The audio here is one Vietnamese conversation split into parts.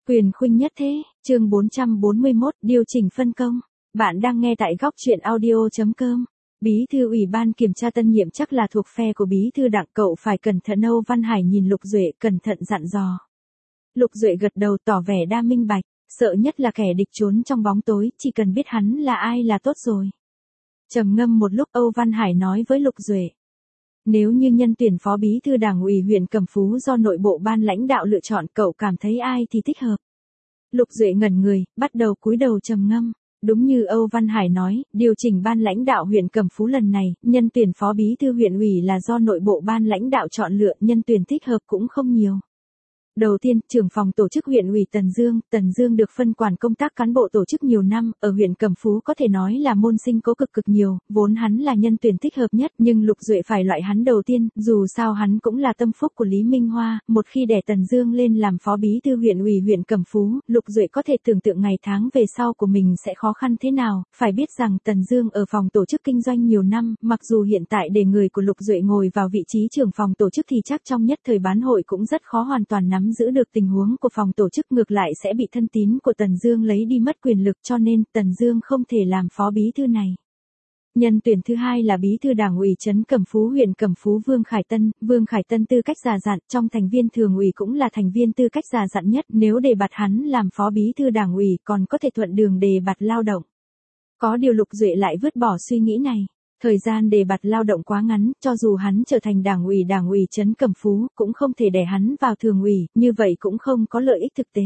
Quyền khuynh nhất thế, chương 441, điều chỉnh phân công. Bạn đang nghe tại góc truyện audio.com. Bí thư ủy ban kiểm tra tân nhiệm chắc là thuộc phe của bí thư Đặng, cậu phải cẩn thận. Âu Văn Hải nhìn Lục Duệ cẩn thận dặn dò. Lục Duệ gật đầu tỏ vẻ đa minh bạch, sợ nhất là kẻ địch trốn trong bóng tối, chỉ cần biết hắn là ai là tốt rồi. Trầm ngâm một lúc, Âu Văn Hải nói với Lục Duệ. Nếu như nhân tuyển phó bí thư Đảng ủy huyện Cẩm Phú do nội bộ ban lãnh đạo lựa chọn, cậu cảm thấy ai thì thích hợp? Lục Duệ ngẩn người, bắt đầu cúi đầu trầm ngâm. Đúng như Âu Văn Hải nói, điều chỉnh ban lãnh đạo huyện Cẩm Phú lần này, nhân tuyển phó bí thư huyện ủy là do nội bộ ban lãnh đạo chọn lựa, nhân tuyển thích hợp cũng không nhiều. Đầu tiên, trưởng phòng tổ chức huyện ủy Tần Dương được phân quản công tác cán bộ tổ chức nhiều năm, ở huyện Cẩm Phú có thể nói là môn sinh cố cực nhiều, vốn hắn là nhân tuyển thích hợp nhất, nhưng Lục Duệ phải loại hắn đầu tiên, dù sao hắn cũng là tâm phúc của Lý Minh Hoa, một khi đè Tần Dương lên làm phó bí thư huyện ủy huyện Cẩm Phú, Lục Duệ có thể tưởng tượng ngày tháng về sau của mình sẽ khó khăn thế nào, phải biết rằng Tần Dương ở phòng tổ chức kinh doanh nhiều năm, mặc dù hiện tại để người của Lục Duệ ngồi vào vị trí trưởng phòng tổ chức thì chắc trong nhất thời bán hội cũng rất khó hoàn toàn nắm giữ được tình huống của phòng tổ chức, ngược lại sẽ bị thân tín của Tần Dương lấy đi mất quyền lực, cho nên Tần Dương không thể làm phó bí thư này. Nhân tuyển thứ hai là bí thư Đảng ủy trấn Cẩm Phú huyện Cẩm Phú Vương Khải Tân tư cách già dặn, trong thành viên thường ủy cũng là thành viên tư cách già dặn nhất, nếu đề bạt hắn làm phó bí thư Đảng ủy còn có thể thuận đường đề bạt lao động. Có điều Lục Duệ lại vứt bỏ suy nghĩ này. Thời gian đề bạt lao động quá ngắn, cho dù hắn trở thành Đảng ủy trấn Cẩm Phú, cũng không thể đẩy hắn vào thường ủy, như vậy cũng không có lợi ích thực tế.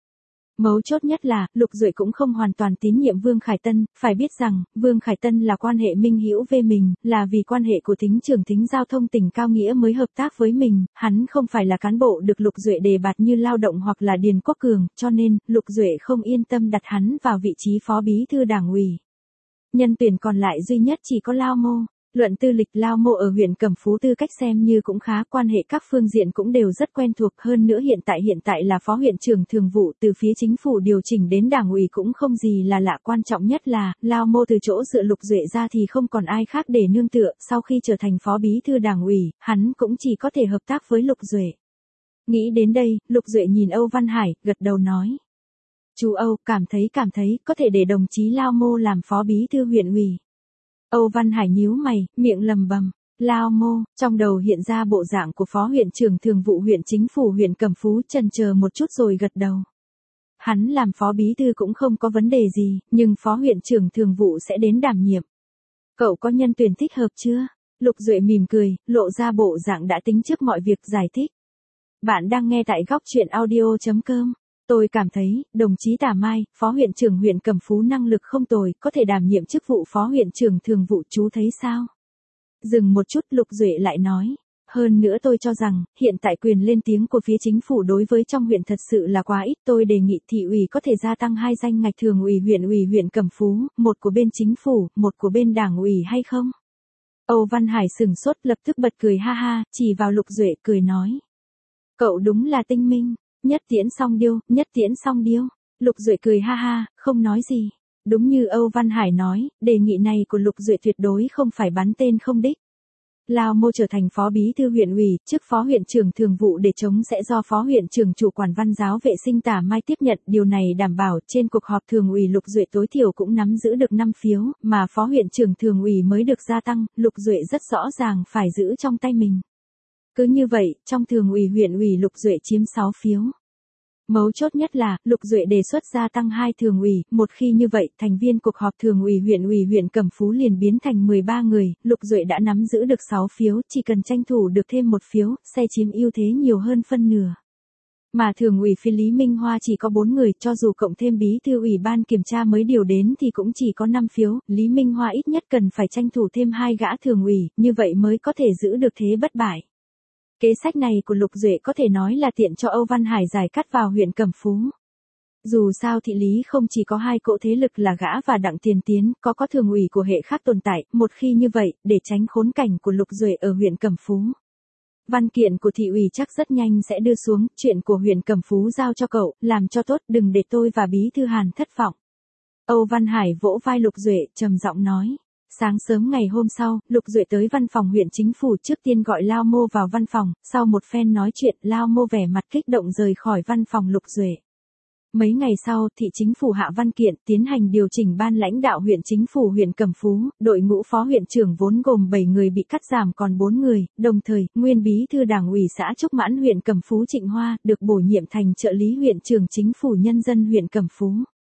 Mấu chốt nhất là, Lục Duệ cũng không hoàn toàn tín nhiệm Vương Khải Tân, phải biết rằng, Vương Khải Tân là quan hệ minh hữu với mình, là vì quan hệ của thính trưởng thính giao thông tỉnh Cao Nghĩa mới hợp tác với mình, hắn không phải là cán bộ được Lục Duệ đề bạt như Lao động hoặc là Điền Quốc Cường, cho nên, Lục Duệ không yên tâm đặt hắn vào vị trí phó bí thư Đảng ủy. Nhân tuyển còn lại duy nhất chỉ có Lao Mô. Luận tư lịch, Lao Mô ở huyện Cẩm Phú tư cách xem như cũng khá, quan hệ các phương diện cũng đều rất quen thuộc, hơn nữa hiện tại là phó huyện trưởng thường vụ, từ phía chính phủ điều chỉnh đến Đảng ủy cũng không gì là lạ, quan trọng nhất là, Lao Mô từ chỗ dựa Lục Duệ ra thì không còn ai khác để nương tựa, sau khi trở thành phó bí thư Đảng ủy, hắn cũng chỉ có thể hợp tác với Lục Duệ. Nghĩ đến đây, Lục Duệ nhìn Âu Văn Hải, gật đầu nói. Chú Âu, cảm thấy, có thể để đồng chí Lao Mô làm phó bí thư huyện ủy. Âu Văn Hải nhíu mày, miệng lầm bầm, Lao Mô, trong đầu hiện ra bộ dạng của phó huyện trưởng thường vụ huyện chính phủ huyện Cẩm Phú, chần chờ một chút rồi gật đầu. Hắn làm phó bí thư cũng không có vấn đề gì, nhưng phó huyện trưởng thường vụ sẽ đến đảm nhiệm. Cậu có nhân tuyển thích hợp chưa? Lục Duệ mỉm cười, lộ ra bộ dạng đã tính trước mọi việc, giải thích. Bạn đang nghe tại góc truyện audio.com. Tôi cảm thấy, đồng chí Tả Mai, phó huyện trưởng huyện Cẩm Phú năng lực không tồi, có thể đảm nhiệm chức vụ phó huyện trưởng thường vụ, chú thấy sao? Dừng một chút, Lục Duệ lại nói. Hơn nữa tôi cho rằng, hiện tại quyền lên tiếng của phía chính phủ đối với trong huyện thật sự là quá ít, tôi đề nghị thị ủy có thể gia tăng 2 danh ngạch thường ủy huyện Cẩm Phú, một của bên chính phủ, một của bên Đảng ủy hay không? Âu Văn Hải sửng sốt, lập tức bật cười ha ha, chỉ vào Lục Duệ cười nói. Cậu đúng là tinh minh. Nhất tiễn song điêu. Lục Duệ cười ha ha, không nói gì. Đúng như Âu Văn Hải nói, đề nghị này của Lục Duệ tuyệt đối không phải bắn tên không đích. Lao Mô trở thành phó bí thư huyện ủy, chức phó huyện trưởng thường vụ để chống sẽ do phó huyện trưởng chủ quản văn giáo vệ sinh Tả Mai tiếp nhận, điều này đảm bảo trên cuộc họp thường ủy Lục Duệ tối thiểu cũng nắm giữ được 5 phiếu, mà phó huyện trưởng thường ủy mới được gia tăng, Lục Duệ rất rõ ràng phải giữ trong tay mình. Cứ như vậy, trong thường ủy huyện ủy Lục Duệ chiếm 6 phiếu. Mấu chốt nhất là, Lục Duệ đề xuất gia tăng 2 thường ủy, một khi như vậy, thành viên cuộc họp thường ủy huyện Cẩm Phú liền biến thành 13 người, Lục Duệ đã nắm giữ được 6 phiếu, chỉ cần tranh thủ được thêm 1 phiếu, sẽ chiếm ưu thế nhiều hơn phân nửa. Mà thường ủy phía Lý Minh Hoa chỉ có 4 người, cho dù cộng thêm bí thư ủy ban kiểm tra mới điều đến thì cũng chỉ có 5 phiếu, Lý Minh Hoa ít nhất cần phải tranh thủ thêm 2 gã thường ủy, như vậy mới có thể giữ được thế bất bại. Kế sách này của Lục Duệ có thể nói là tiện cho Âu Văn Hải giải cắt vào huyện Cẩm Phú. Dù sao thị lý không chỉ có 2 cỗ thế lực là gã và Đặng Tiền Tiến, có thường ủy của hệ khác tồn tại, một khi như vậy, để tránh khốn cảnh của Lục Duệ ở huyện Cẩm Phú. Văn kiện của thị ủy chắc rất nhanh sẽ đưa xuống, chuyện của huyện Cẩm Phú giao cho cậu, làm cho tốt, đừng để tôi và bí thư Hàn thất vọng. Âu Văn Hải vỗ vai Lục Duệ, trầm giọng nói. Sáng sớm ngày hôm sau, Lục Duệ tới văn phòng huyện chính phủ, trước tiên gọi Lao Mô vào văn phòng, sau một phen nói chuyện, Lao Mô vẻ mặt kích động rời khỏi văn phòng Lục Duệ. mấy ngày sau, thị chính phủ hạ văn kiện tiến hành điều chỉnh ban lãnh đạo huyện chính phủ huyện Cẩm Phú, đội ngũ phó huyện trưởng vốn gồm 7 người bị cắt giảm còn 4 người, đồng thời, nguyên bí thư đảng ủy xã Trúc Mãn huyện Cẩm Phú Trịnh Hoa được bổ nhiệm thành trợ lý huyện trưởng chính phủ nhân dân huyện Cẩm Phú.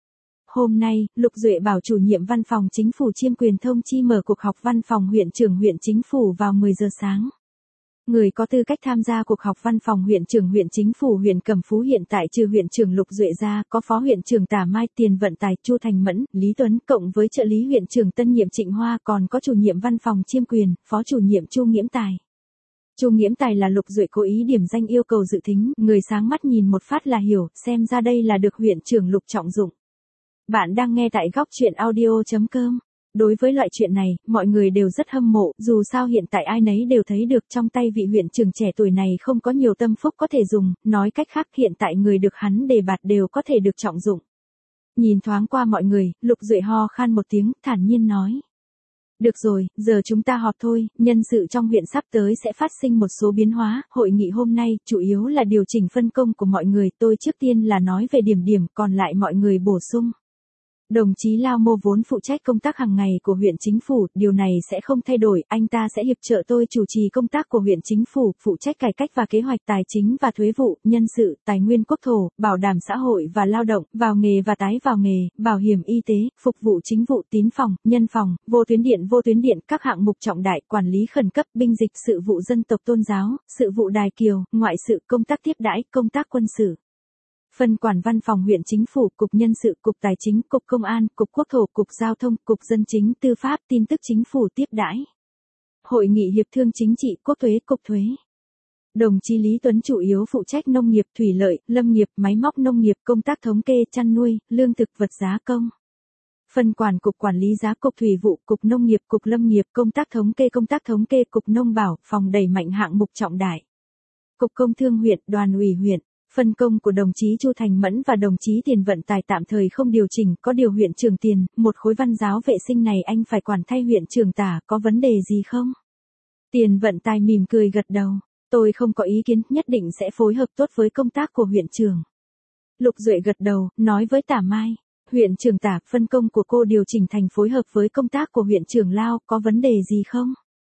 Hôm nay, Lục Duệ bảo chủ nhiệm văn phòng chính phủ chiêm quyền thông chi mở cuộc họp văn phòng huyện trưởng huyện chính phủ vào 10 giờ sáng. Người có tư cách tham gia cuộc họp văn phòng huyện trưởng huyện chính phủ huyện Cẩm Phú hiện tại trừ huyện trưởng Lục Duệ ra, có phó huyện trưởng Tả Mai, tiền vận tài Chu Thành Mẫn, Lý Tuấn, cộng với trợ lý huyện trưởng tân nhiệm Trịnh Hoa, còn có chủ nhiệm văn phòng chiêm quyền, phó chủ nhiệm Chu Nghiễm Tài. Chu Nghiễm Tài là Lục Duệ cố ý điểm danh yêu cầu dự thính, người sáng mắt nhìn một phát là hiểu, xem ra đây là được huyện trưởng Lục trọng dụng. Bạn đang nghe tại góc truyện audio.com. Đối với loại chuyện này, mọi người đều rất hâm mộ, dù sao hiện tại ai nấy đều thấy được trong tay vị huyện trưởng trẻ tuổi này không có nhiều tâm phúc có thể dùng, nói cách khác hiện tại người được hắn đề bạt đều có thể được trọng dụng. Nhìn thoáng qua mọi người, Lục Duệ ho khan một tiếng, thản nhiên nói. Được rồi, giờ chúng ta họp thôi, nhân sự trong huyện sắp tới sẽ phát sinh một số biến hóa, hội nghị hôm nay chủ yếu là điều chỉnh phân công của mọi người, tôi trước tiên là nói về điểm, còn lại mọi người bổ sung. Đồng chí Lao Mô vốn phụ trách công tác hàng ngày của huyện chính phủ, điều này sẽ không thay đổi, anh ta sẽ hiệp trợ tôi chủ trì công tác của huyện chính phủ, phụ trách cải cách và kế hoạch tài chính và thuế vụ, nhân sự, tài nguyên quốc thổ, bảo đảm xã hội và lao động, vào nghề và tái vào nghề, bảo hiểm y tế, phục vụ chính vụ, tín phòng, nhân phòng, vô tuyến điện, các hạng mục trọng đại, quản lý khẩn cấp, binh dịch, sự vụ dân tộc tôn giáo, sự vụ đài kiều, ngoại sự, công tác tiếp đãi, công tác quân sự. Phân quản văn phòng huyện chính phủ, cục nhân sự, cục tài chính, cục công an, cục quốc thổ, cục giao thông, cục dân chính, tư pháp, tin tức chính phủ tiếp đãi. Hội nghị hiệp thương chính trị, quốc thuế, cục thuế. Đồng chí Lý Tuấn chủ yếu phụ trách nông nghiệp, thủy lợi, lâm nghiệp, máy móc nông nghiệp, công tác thống kê, chăn nuôi, lương thực vật giá công. Phân quản cục quản lý giá, cục thủy vụ, cục nông nghiệp, cục lâm nghiệp, công tác thống kê, cục nông bảo, phòng đẩy mạnh hạng mục trọng đại. Cục công thương huyện, đoàn ủy huyện. Phân công của đồng chí Chu Thành Mẫn và đồng chí tiền vận tài tạm thời không điều chỉnh, có điều huyện trưởng tiền, một khối văn giáo vệ sinh này anh phải quản thay huyện trưởng Tả, có vấn đề gì không? Tiền vận tài mỉm cười gật đầu, tôi không có ý kiến, nhất định sẽ phối hợp tốt với công tác của huyện trưởng. Lục Duệ gật đầu, nói với Tả Mai, huyện trưởng Tả, phân công của cô điều chỉnh thành phối hợp với công tác của huyện trưởng Lao, có vấn đề gì không?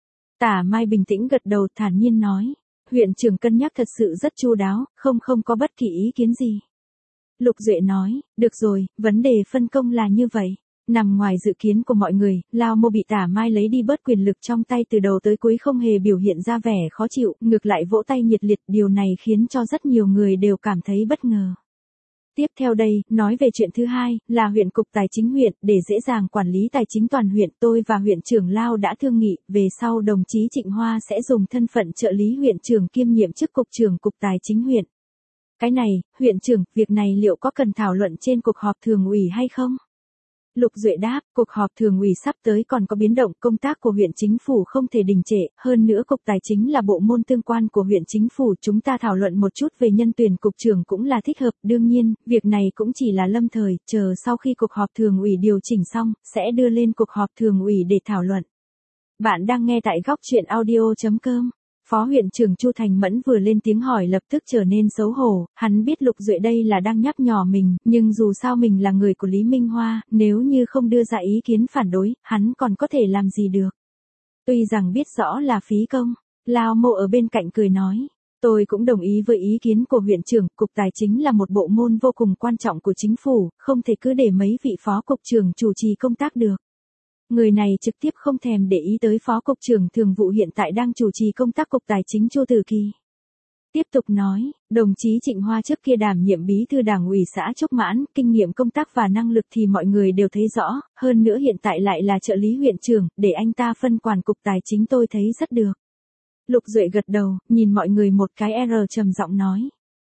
Tả Mai bình tĩnh gật đầu, thản nhiên nói. Huyện trưởng cân nhắc thật sự rất chu đáo, không có bất kỳ ý kiến gì. Lục Duệ nói, được rồi, vấn đề phân công là như vậy. Nằm ngoài dự kiến của mọi người, Lao Mô bị Tả Mai lấy đi bớt quyền lực trong tay từ đầu tới cuối không hề biểu hiện ra vẻ khó chịu, ngược lại vỗ tay nhiệt liệt, điều này khiến cho rất nhiều người đều cảm thấy bất ngờ. Tiếp theo đây, nói về chuyện thứ hai, là huyện cục tài chính huyện, để dễ dàng quản lý tài chính toàn huyện, tôi và huyện trưởng Lao đã thương nghị, về sau đồng chí Trịnh Hoa sẽ dùng thân phận trợ lý huyện trưởng kiêm nhiệm chức cục trưởng cục tài chính huyện. Cái này, huyện trưởng, việc này liệu có cần thảo luận trên cuộc họp thường ủy hay không? Lục Duệ đáp, cuộc họp thường ủy sắp tới còn có biến động, công tác của huyện chính phủ không thể đình trệ, hơn nữa cục tài chính là bộ môn tương quan của huyện chính phủ, chúng ta thảo luận một chút về nhân tuyển cục trưởng cũng là thích hợp, đương nhiên, việc này cũng chỉ là lâm thời, chờ sau khi cuộc họp thường ủy điều chỉnh xong, sẽ đưa lên cuộc họp thường ủy để thảo luận. Bạn đang nghe tại góc truyện audio.com. Phó huyện trưởng Chu Thành Mẫn vừa lên tiếng hỏi lập tức trở nên xấu hổ, hắn biết Lục Duệ đây là đang nhắc nhở mình, nhưng dù sao mình là người của Lý Minh Hoa, nếu như không đưa ra ý kiến phản đối, hắn còn có thể làm gì được. Tuy rằng biết rõ là phí công, Lao Mô ở bên cạnh cười nói, tôi cũng đồng ý với ý kiến của huyện trưởng, cục tài chính là một bộ môn vô cùng quan trọng của chính phủ, không thể cứ để mấy vị phó cục trưởng chủ trì công tác được. Người này trực tiếp không thèm để ý tới phó cục trưởng thường vụ hiện tại đang chủ trì công tác cục tài chính Chu Tử Kỳ. Tiếp tục nói, đồng chí Trịnh Hoa trước kia đảm nhiệm bí thư đảng ủy xã Trúc Mãn, kinh nghiệm công tác và năng lực thì mọi người đều thấy rõ, hơn nữa hiện tại lại là trợ lý huyện trưởng, để anh ta phân quản cục tài chính tôi thấy rất được. Lục Duệ gật đầu, nhìn mọi người một cái trầm giọng nói.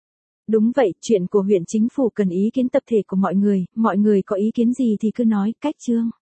Đúng vậy, chuyện của huyện chính phủ cần ý kiến tập thể của mọi người có ý kiến gì thì cứ nói, cách chương.